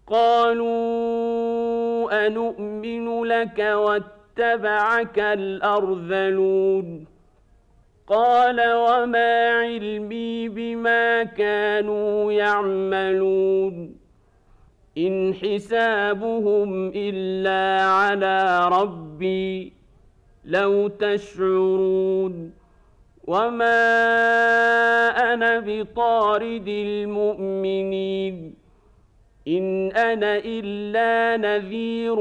قالوا أنؤمن لك واتبعك الأرذلون قال وما علمي بما كانوا يعملون إن حسابهم إلا على ربي لو تشعرون وما أنا بطارد المؤمنين إن أنا إلا نذير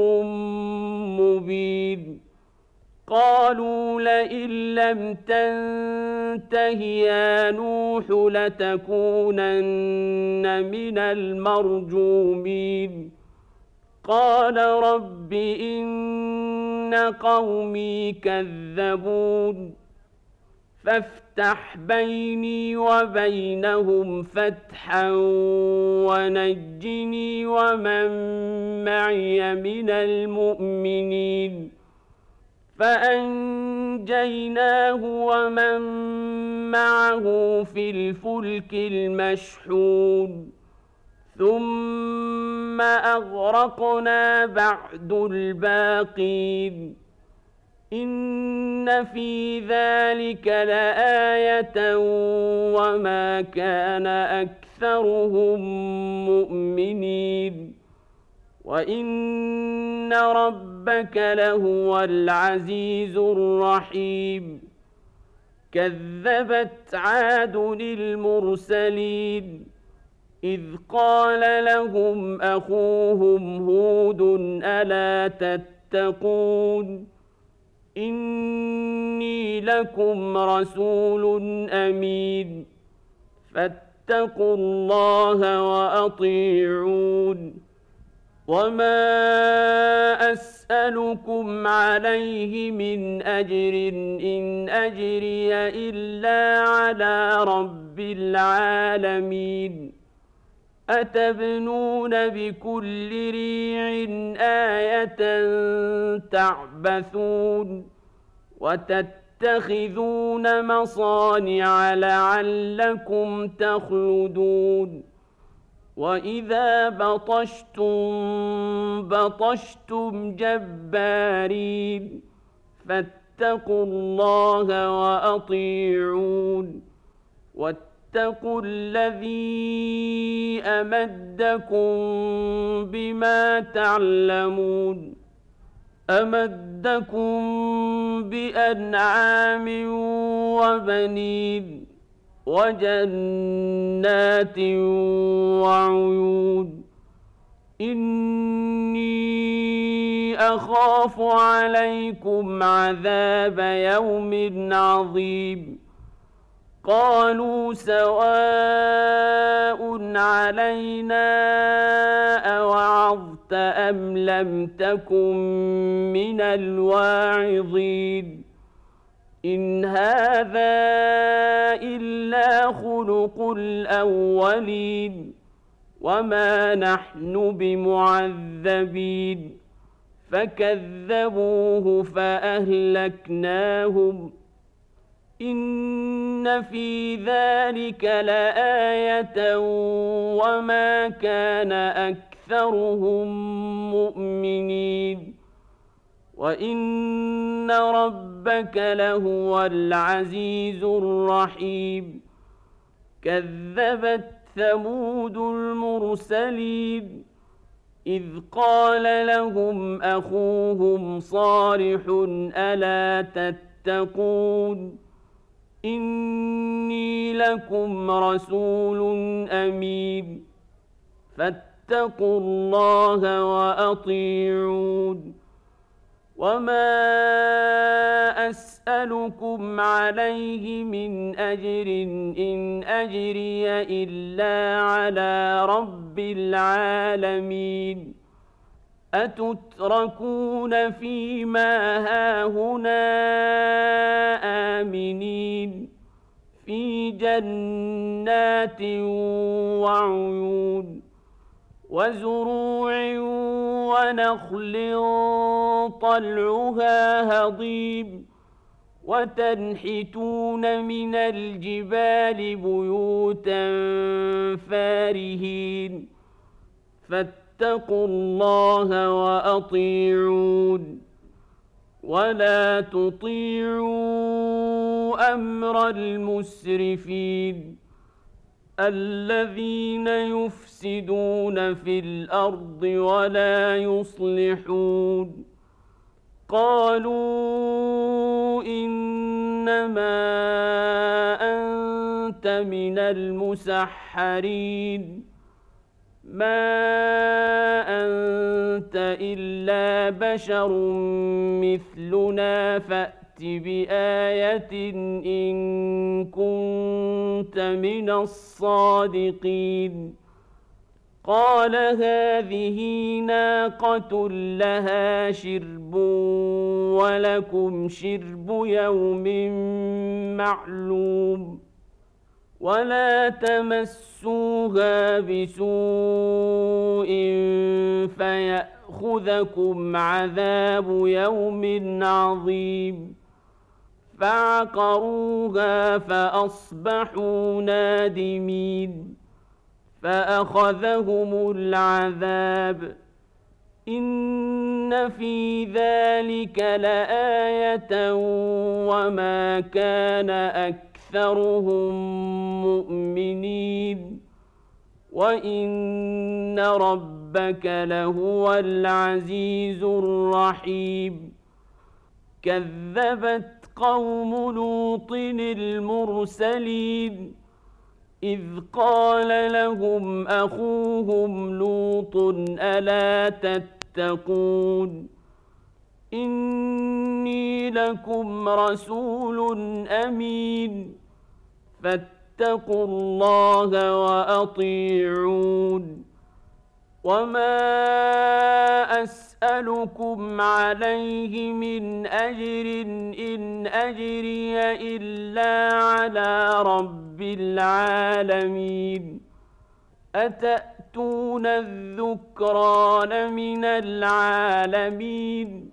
مبين قالوا لئن لم تنته يا نوح لتكونن من المرجومين قال رب إن قومي كذبون فافتح بيني وبينهم فتحا ونجني ومن معي من المؤمنين فأنجيناه ومن معه في الفلك المشحون ثم أغرقنا بعد الباقين إن في ذلك لآية وما كان أكثرهم مؤمنين وإن ربك لهو العزيز الرحيم كذبت عاد المرسلين إذ قال لهم أخوهم هود ألا تتقون إني لكم رسول أمين فاتقوا الله وأطيعون وما أسألكم عليه من أجر إن أجري إلا على رب العالمين أتبنون بكل ريع آية تعبثون وتتخذون مصانع لعلكم تخلدون وإذا بطشتم جبارين فاتقوا الله وأطيعون واتقوا الذي أمدكم بما تعلمون أمدكم بأنعام وبنين وجنات وعيون إني أخاف عليكم عذاب يوم عظيم قالوا سواء علينا أوعظت أم لم تكن من الواعظين إن هذا إلا خلق الأولين وما نحن بمعذبين فكذبوه فأهلكناهم إن في ذلك لآية وما كان أكثرهم مؤمنين وإن ربك لهو العزيز الرحيم كذبت ثمود المرسلين إذ قال لهم أخوهم صالح ألا تتقون إني لكم رسول أمين فاتقوا الله وأطيعون وما أسألكم عليه من أجر إن أجري إلا على رب العالمين أتتركون فيما هاهنا آمنين في جنات وعيون وزروع ونخل طلعها هضيم وتنحتون من الجبال بيوتا فارهين فاتقوا الله وأطيعون ولا تطيعوا أمر المسرفين الذين يفسدون في الأرض ولا يصلحون قالوا إنما أنت من المسحرين ما أنت إلا بشر مثلنا فأت بآية إن كنت من الصادقين قال هذه ناقة لها شرب ولكم شرب يوم معلوم ولا تمسوها بسوء فيأخذكم عذاب يوم عظيم فعقروها فأصبحوا نادمين فأخذهم العذاب إن في ذلك لآية وما كان أكثرهم مؤمنين وإن ربك لهو العزيز الرحيم كذبت قوم لوط المرسلين إذ قال لهم أخوهم لوط ألا تتقون إني لكم رسول أمين فاتقوا الله وأطيعون وما أسألكم عليه من أجر إن أجري إلا على رب العالمين أتأتون الذكران من العالمين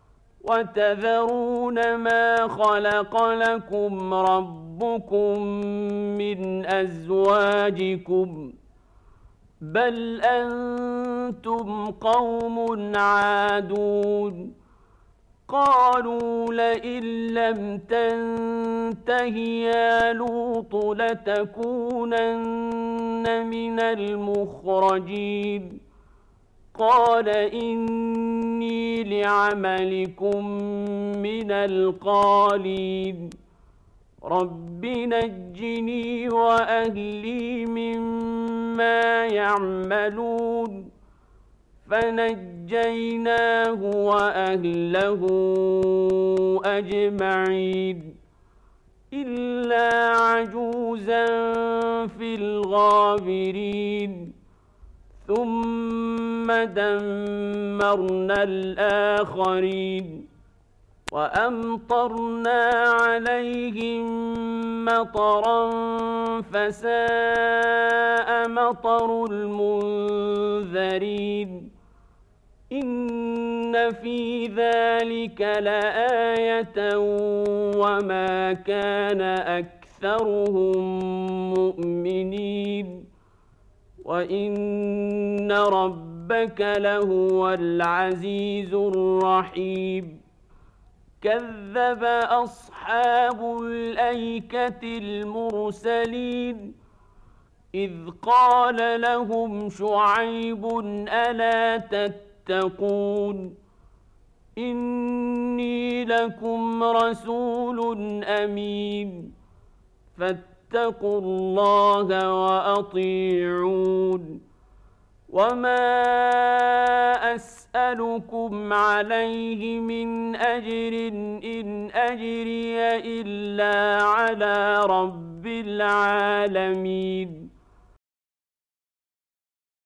وتذرون ما خلق لكم ربكم من أزواجكم بل أنتم قوم عادون قالوا لئن لم تنته يا لوط لتكونن من المخرجين قال إني لعملكم من القالين رب نجني وأهلي مما يعملون فنجيناه وأهله أجمعين إلا عجوزا في الغابرين ثم دمرنا الآخرين وأمطرنا عليهم مطرا فساء مطر المنذرين إن في ذلك لآية وما كان أكثرهم مؤمنين وإن ربك لهو العزيز الرحيم كذب أصحاب الأيكة المرسلين إذ قال لهم شعيب ألا تتقون إني لكم رسول أمين فاتقوا الله وأطيعون وما أسألكم عليه من أجر إن أجري إلا على رب العالمين